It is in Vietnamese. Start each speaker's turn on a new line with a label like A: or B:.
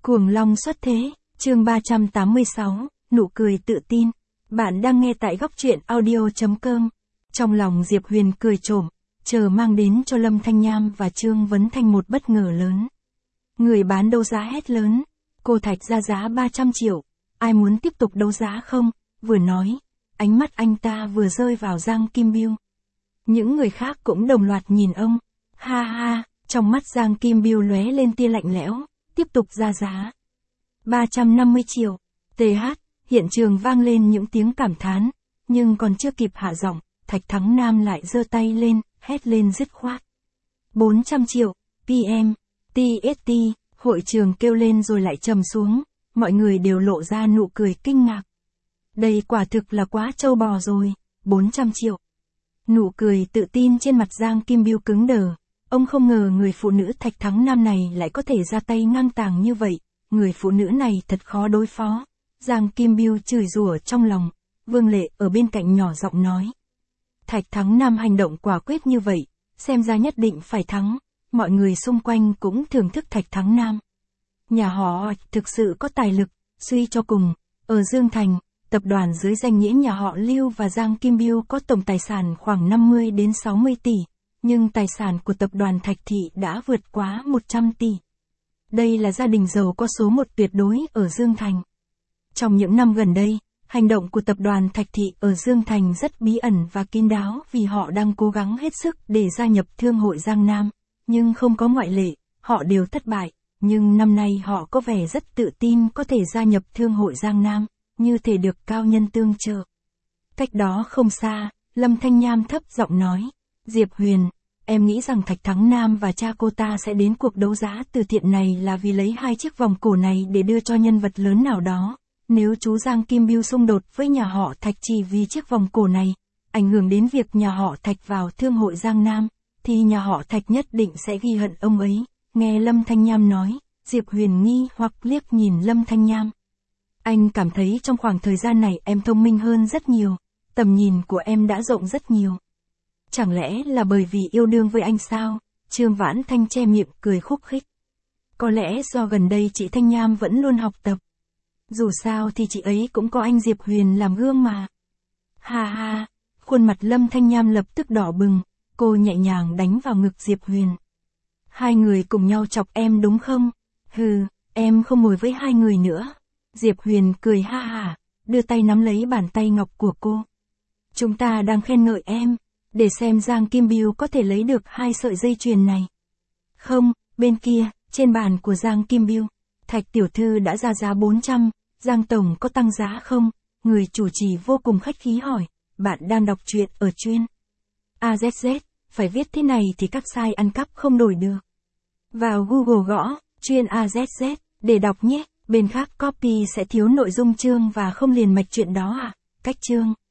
A: Cuồng long xuất thế, chương 386, nụ cười tự tin. Bạn đang nghe tại góc truyện audio.com. Trong lòng Diệp Huyền cười trộm, chờ mang đến cho Lâm Thanh Nham và Trương Vấn Thanh một bất ngờ lớn. Người bán đấu giá hét lớn, cô Thạch ra giá 300 triệu, ai muốn tiếp tục đấu giá không? Vừa nói, ánh mắt anh ta vừa rơi vào Giang Kim Biêu. Những người khác cũng đồng loạt nhìn ông, ha ha, trong mắt Giang Kim Biêu lóe lên tia lạnh lẽo, tiếp tục ra giá. 350 triệu, TH, hiện trường vang lên những tiếng cảm thán, nhưng còn chưa kịp hạ giọng, Thạch Thắng Nam lại giơ tay lên, hét lên dứt khoát. 400 triệu, PM, TST, hội trường kêu lên rồi lại trầm xuống, mọi người đều lộ ra nụ cười kinh ngạc. Đây quả thực là quá trâu bò rồi, 400 triệu. Nụ cười tự tin trên mặt Giang Kim Biêu cứng đờ, ông không ngờ người phụ nữ Thạch Thắng Nam này lại có thể ra tay ngang tàng như vậy, người phụ nữ này thật khó đối phó. Giang Kim Biêu chửi rủa trong lòng, Vương Lệ ở bên cạnh nhỏ giọng nói. Thạch Thắng Nam hành động quả quyết như vậy, xem ra nhất định phải thắng, mọi người xung quanh cũng thưởng thức Thạch Thắng Nam. Nhà họ thực sự có tài lực, suy cho cùng, ở Dương Thành, tập đoàn dưới danh nghĩa nhà họ Lưu và Giang Kim Biêu có tổng tài sản khoảng 50 đến 60 tỷ, nhưng tài sản của tập đoàn Thạch Thị đã vượt quá 100 tỷ. Đây là gia đình giàu có số một tuyệt đối ở Dương Thành. Trong những năm gần đây, hành động của tập đoàn Thạch Thị ở Dương Thành rất bí ẩn và kín đáo vì họ đang cố gắng hết sức để gia nhập Thương hội Giang Nam, nhưng không có ngoại lệ, họ đều thất bại, nhưng năm nay họ có vẻ rất tự tin có thể gia nhập Thương hội Giang Nam, như thể được cao nhân tương trợ. Cách đó không xa, Lâm Thanh Nham thấp giọng nói, Diệp Huyền, em nghĩ rằng Thạch Thắng Nam và cha cô ta sẽ đến cuộc đấu giá từ thiện này là vì lấy 2 chiếc vòng cổ này để đưa cho nhân vật lớn nào đó. Nếu chú Giang Kim Biêu xung đột với nhà họ Thạch chỉ vì chiếc vòng cổ này, ảnh hưởng đến việc nhà họ Thạch vào Thương hội Giang Nam, thì nhà họ Thạch nhất định sẽ ghi hận ông ấy. Nghe Lâm Thanh Nham nói, Diệp Huyền nghi hoặc liếc nhìn Lâm Thanh Nham. Anh cảm thấy trong khoảng thời gian này em thông minh hơn rất nhiều, tầm nhìn của em đã rộng rất nhiều. Chẳng lẽ là bởi vì yêu đương với anh sao? Trương Vãn Thanh che miệng cười khúc khích. Có lẽ do gần đây chị Thanh Nham vẫn luôn học tập. Dù sao thì chị ấy cũng có anh Diệp Huyền làm gương mà. Ha ha, khuôn mặt Lâm Thanh Nham lập tức đỏ bừng, cô nhẹ nhàng đánh vào ngực Diệp Huyền. Hai người cùng nhau chọc em đúng không? Hừ, em không ngồi với hai người nữa. Diệp Huyền cười ha hả, đưa tay nắm lấy bàn tay ngọc của cô. Chúng ta đang khen ngợi em, để xem Giang Kim Biêu có thể lấy được 2 sợi dây chuyền này. Không, bên kia, trên bàn của Giang Kim Biêu, Thạch tiểu thư đã ra giá 400, Giang tổng có tăng giá không? Người chủ trì vô cùng khách khí hỏi, bạn đang đọc truyện ở chuyên AZZ, phải viết thế này thì các site ăn cắp không đổi được. Vào Google gõ, chuyên AZZ, để đọc nhé, bên khác copy sẽ thiếu nội dung chương và không liền mạch chuyện đó à? Cách chương